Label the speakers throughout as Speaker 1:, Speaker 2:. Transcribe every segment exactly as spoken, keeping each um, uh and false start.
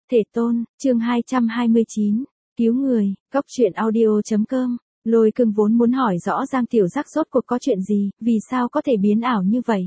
Speaker 1: Thể tôn, chương hai trăm hai mươi chín, cứu người, Cóc truyện audio.com. Lôi Cương vốn muốn hỏi rõ Giang Tiểu Giác rốt cuộc có chuyện gì, vì sao có thể biến ảo như vậy.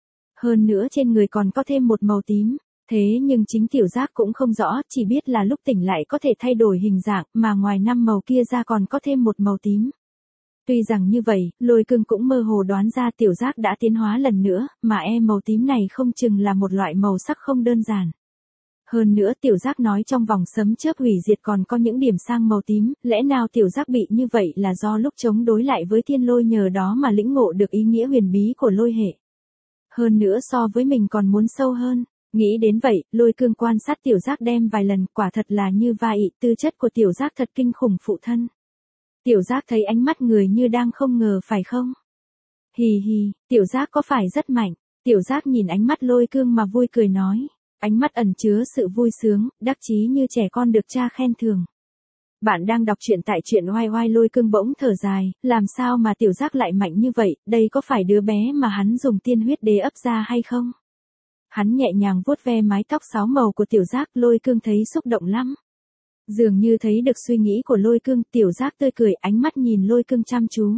Speaker 1: Hơn nữa trên người còn có thêm một màu tím, thế nhưng chính Tiểu Giác cũng không rõ, chỉ biết là lúc tỉnh lại có thể thay đổi hình dạng, mà ngoài năm màu kia ra còn có thêm một màu tím. Tuy rằng như vậy, Lôi Cương cũng mơ hồ đoán ra Tiểu Giác đã tiến hóa lần nữa, mà e màu tím này không chừng là một loại màu sắc không đơn giản. Hơn nữa Tiểu Giác nói trong vòng sấm chớp hủy diệt còn có những điểm sang màu tím, lẽ nào Tiểu Giác bị như vậy là do lúc chống đối lại với thiên lôi nhờ đó mà lĩnh ngộ được ý nghĩa huyền bí của lôi hệ. Hơn nữa so với mình còn muốn sâu hơn, nghĩ đến vậy, Lôi Cương quan sát Tiểu Giác đem vài lần, quả thật là như vậy, tư chất của Tiểu Giác thật kinh khủng phụ thân. Tiểu Giác thấy ánh mắt người như đang không ngờ phải không? Hì hì, Tiểu Giác có phải rất mạnh? Tiểu Giác nhìn ánh mắt Lôi Cương mà vui cười nói. Ánh mắt ẩn chứa sự vui sướng, đắc chí như trẻ con được cha khen thưởng. Bạn đang đọc truyện tại truyện oai oai. Lôi Cương bỗng thở dài, làm sao mà Tiểu Giác lại mạnh như vậy, đây có phải đứa bé mà hắn dùng tiên huyết đế ấp ra hay không? Hắn nhẹ nhàng vuốt ve mái tóc sáu màu của Tiểu Giác, Lôi Cương thấy xúc động lắm. Dường như thấy được suy nghĩ của Lôi Cương, Tiểu Giác tươi cười, ánh mắt nhìn Lôi Cương chăm chú.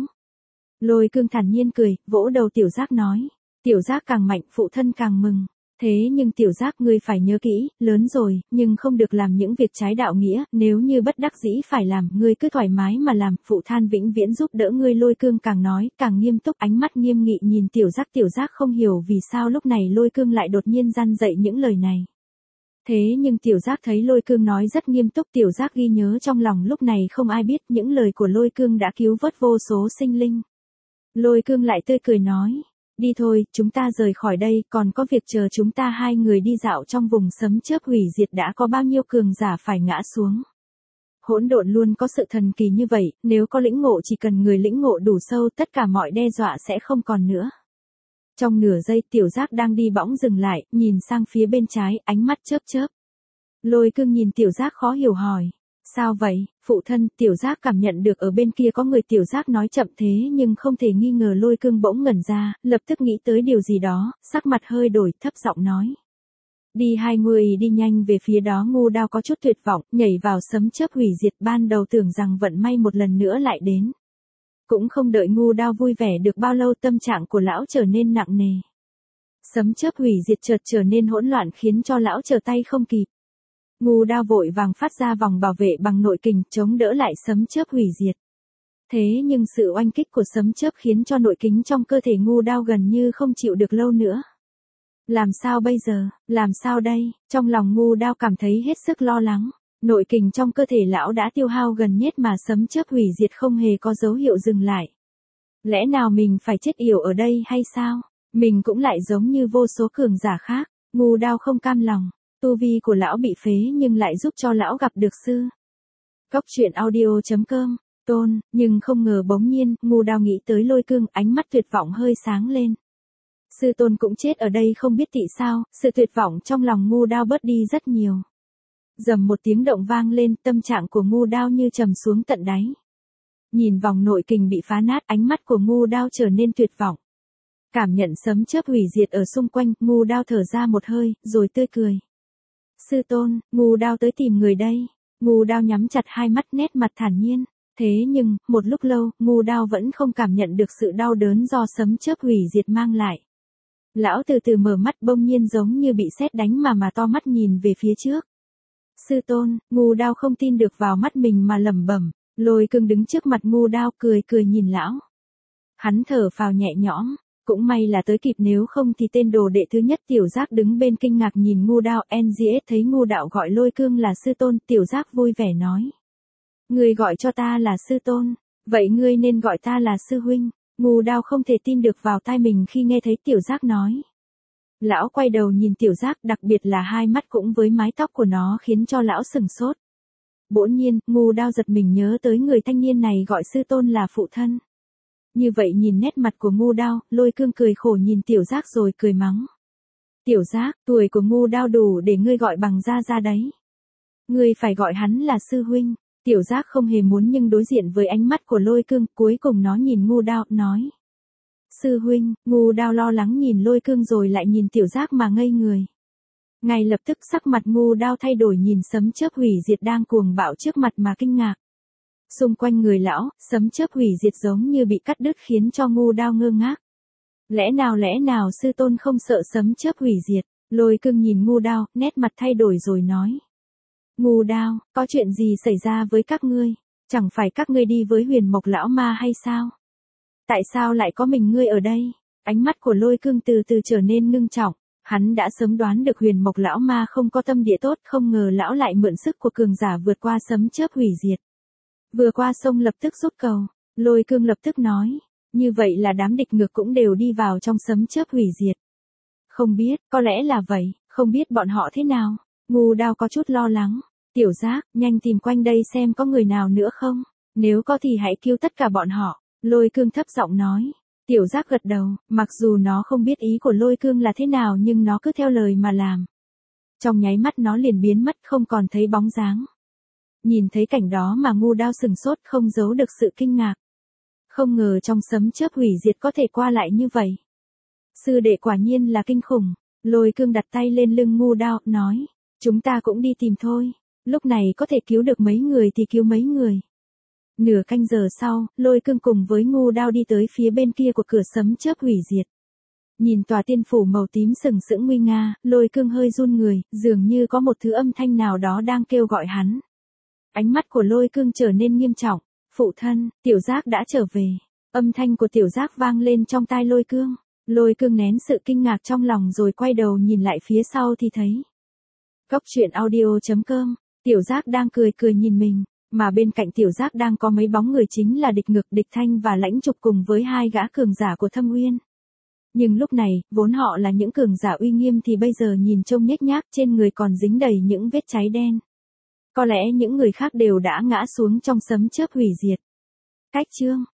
Speaker 1: Lôi Cương thản nhiên cười, vỗ đầu Tiểu Giác nói, Tiểu Giác càng mạnh phụ thân càng mừng. Thế nhưng Tiểu Giác ngươi phải nhớ kỹ, lớn rồi, nhưng không được làm những việc trái đạo nghĩa, nếu như bất đắc dĩ phải làm, ngươi cứ thoải mái mà làm, phụ thân vĩnh viễn giúp đỡ ngươi. Lôi Cương càng nói, càng nghiêm túc, ánh mắt nghiêm nghị nhìn Tiểu Giác. Tiểu Giác không hiểu vì sao lúc này Lôi Cương lại đột nhiên răn dậy những lời này. Thế nhưng Tiểu Giác thấy Lôi Cương nói rất nghiêm túc, Tiểu Giác ghi nhớ trong lòng, lúc này không ai biết những lời của Lôi Cương đã cứu vớt vô số sinh linh. Lôi Cương lại tươi cười nói. Đi thôi, chúng ta rời khỏi đây, còn có việc chờ chúng ta hai người đi dạo trong vùng sấm chớp hủy diệt đã có bao nhiêu cường giả phải ngã xuống. Hỗn độn luôn có sự thần kỳ như vậy, nếu có lĩnh ngộ chỉ cần người lĩnh ngộ đủ sâu tất cả mọi đe dọa sẽ không còn nữa. Trong nửa giây Tiểu Giác đang đi bỗng dừng lại, nhìn sang phía bên trái, ánh mắt chớp chớp. Lôi Cương nhìn Tiểu Giác khó hiểu hỏi. Sao vậy, phụ thân? Tiểu Giác cảm nhận được ở bên kia có người. Tiểu Giác nói chậm thế nhưng không thể nghi ngờ. Lôi Cương bỗng ngẩn ra, lập tức nghĩ tới điều gì đó, sắc mặt hơi đổi, thấp giọng nói. Đi hai người đi nhanh về phía đó. Ngu Đao có chút tuyệt vọng, nhảy vào sấm chớp hủy diệt, ban đầu tưởng rằng vận may một lần nữa lại đến. Cũng không đợi Ngu Đao vui vẻ được bao lâu tâm trạng của lão trở nên nặng nề. Sấm chớp hủy diệt chợt trở nên hỗn loạn khiến cho lão trở tay không kịp. Ngu Đao vội vàng phát ra vòng bảo vệ bằng nội kình, chống đỡ lại sấm chớp hủy diệt. Thế nhưng sự oanh kích của sấm chớp khiến cho nội kình trong cơ thể Ngu Đao gần như không chịu được lâu nữa. Làm sao bây giờ, làm sao đây? Trong lòng Ngu Đao cảm thấy hết sức lo lắng. Nội kình trong cơ thể lão đã tiêu hao gần hết mà sấm chớp hủy diệt không hề có dấu hiệu dừng lại. Lẽ nào mình phải chết yểu ở đây hay sao? Mình cũng lại giống như vô số cường giả khác. Ngu Đao không cam lòng. Tu vi của lão bị phế nhưng lại giúp cho lão gặp được sư. Cóc truyện audio.com. Tôn, nhưng không ngờ bỗng nhiên, Ngu Đao nghĩ tới Lôi Cương, ánh mắt tuyệt vọng hơi sáng lên. Sư tôn cũng chết ở đây không biết tại sao, sự tuyệt vọng trong lòng Ngu Đao bớt đi rất nhiều. Dầm một tiếng động vang lên, tâm trạng của Ngu Đao như trầm xuống tận đáy. Nhìn vòng nội kình bị phá nát, ánh mắt của Ngu Đao trở nên tuyệt vọng. Cảm nhận sấm chớp hủy diệt ở xung quanh, Ngu Đao thở ra một hơi, rồi tươi cười. Sư tôn, Ngu Đao tới tìm người đây. Ngu Đao nhắm chặt hai mắt, nét mặt thản nhiên. Thế nhưng, một lúc lâu, Ngu Đao vẫn không cảm nhận được sự đau đớn do sấm chớp hủy diệt mang lại. Lão từ từ mở mắt, bỗng nhiên giống như bị sét đánh mà mà to mắt nhìn về phía trước. Sư tôn, Ngu Đao không tin được vào mắt mình mà lẩm bẩm. Lôi Cương đứng trước mặt Ngu Đao cười cười nhìn lão. Hắn thở phào nhẹ nhõm. Cũng may là tới kịp, nếu không thì tên đồ đệ thứ nhất. Tiểu Giác đứng bên kinh ngạc nhìn Ngu Đao. en giê ét thấy Ngu Đạo gọi Lôi Cương là sư tôn, Tiểu Giác vui vẻ nói. Ngươi gọi cho ta là sư tôn, vậy ngươi nên gọi ta là sư huynh. Ngu Đao không thể tin được vào tai mình khi nghe thấy Tiểu Giác nói. Lão quay đầu nhìn Tiểu Giác, đặc biệt là hai mắt cũng với mái tóc của nó khiến cho lão sừng sốt. Bỗng nhiên, Ngu Đao giật mình nhớ tới người thanh niên này gọi sư tôn là phụ thân. Như vậy nhìn nét mặt của Ngu Đao, Lôi Cương cười khổ nhìn Tiểu Giác rồi cười mắng. Tiểu Giác, tuổi của Ngu Đao đủ để ngươi gọi bằng gia gia đấy. Ngươi phải gọi hắn là sư huynh. Tiểu Giác không hề muốn nhưng đối diện với ánh mắt của Lôi Cương, cuối cùng nó nhìn Ngu Đao, nói. Sư huynh. Ngu Đao lo lắng nhìn Lôi Cương rồi lại nhìn Tiểu Giác mà ngây người. Ngay lập tức sắc mặt Ngu Đao thay đổi, nhìn sấm chớp hủy diệt đang cuồng bạo trước mặt mà kinh ngạc. Xung quanh người lão, sấm chớp hủy diệt giống như bị cắt đứt khiến cho Ngu Đao ngơ ngác. Lẽ nào lẽ nào sư tôn không sợ sấm chớp hủy diệt? Lôi Cương nhìn Ngu Đao, nét mặt thay đổi rồi nói. Ngu Đao, có chuyện gì xảy ra với các ngươi? Chẳng phải các ngươi đi với Huyền Mộc lão ma hay sao? Tại sao lại có mình ngươi ở đây? Ánh mắt của Lôi Cương từ từ trở nên ngưng trọng. Hắn đã sớm đoán được Huyền Mộc lão ma không có tâm địa tốt, không ngờ lão lại mượn sức của cường giả vượt qua sấm chớp hủy diệt. Vừa qua sông lập tức rút cầu. Lôi Cương lập tức nói. Như vậy là đám địch ngược cũng đều đi vào trong sấm chớp hủy diệt. Không biết, có lẽ là vậy, không biết bọn họ thế nào. Ngu Đao có chút lo lắng. Tiểu Giác, nhanh tìm quanh đây xem có người nào nữa không. Nếu có thì hãy cứu tất cả bọn họ. Lôi Cương thấp giọng nói. Tiểu Giác gật đầu, mặc dù nó không biết ý của Lôi Cương là thế nào nhưng nó cứ theo lời mà làm. Trong nháy mắt nó liền biến mất không còn thấy bóng dáng. Nhìn thấy cảnh đó mà Ngu Đao sừng sốt không giấu được sự kinh ngạc. Không ngờ trong sấm chớp hủy diệt có thể qua lại như vậy. Sư đệ quả nhiên là kinh khủng. Lôi Cương đặt tay lên lưng Ngu Đao, nói. Chúng ta cũng đi tìm thôi. Lúc này có thể cứu được mấy người thì cứu mấy người. Nửa canh giờ sau, Lôi Cương cùng với Ngu Đao đi tới phía bên kia của cửa sấm chớp hủy diệt. Nhìn tòa tiên phủ màu tím sừng sững nguy nga, Lôi Cương hơi run người, dường như có một thứ âm thanh nào đó đang kêu gọi hắn. Ánh mắt của Lôi Cương trở nên nghiêm trọng. Phụ thân, Tiểu Giác đã trở về. Âm thanh của Tiểu Giác vang lên trong tai Lôi Cương. Lôi Cương nén sự kinh ngạc trong lòng rồi quay đầu nhìn lại phía sau thì thấy. Góc truyện audio chấm com, Tiểu Giác đang cười cười nhìn mình, mà bên cạnh Tiểu Giác đang có mấy bóng người chính là Địch Ngực, Địch Thanh và Lãnh Trục cùng với hai gã cường giả của Thâm Uyên. Nhưng lúc này, vốn họ là những cường giả uy nghiêm thì bây giờ nhìn trông nhếch nhác, trên người còn dính đầy những vết cháy đen. Có lẽ những người khác đều đã ngã xuống trong sấm chớp hủy diệt. Cách chương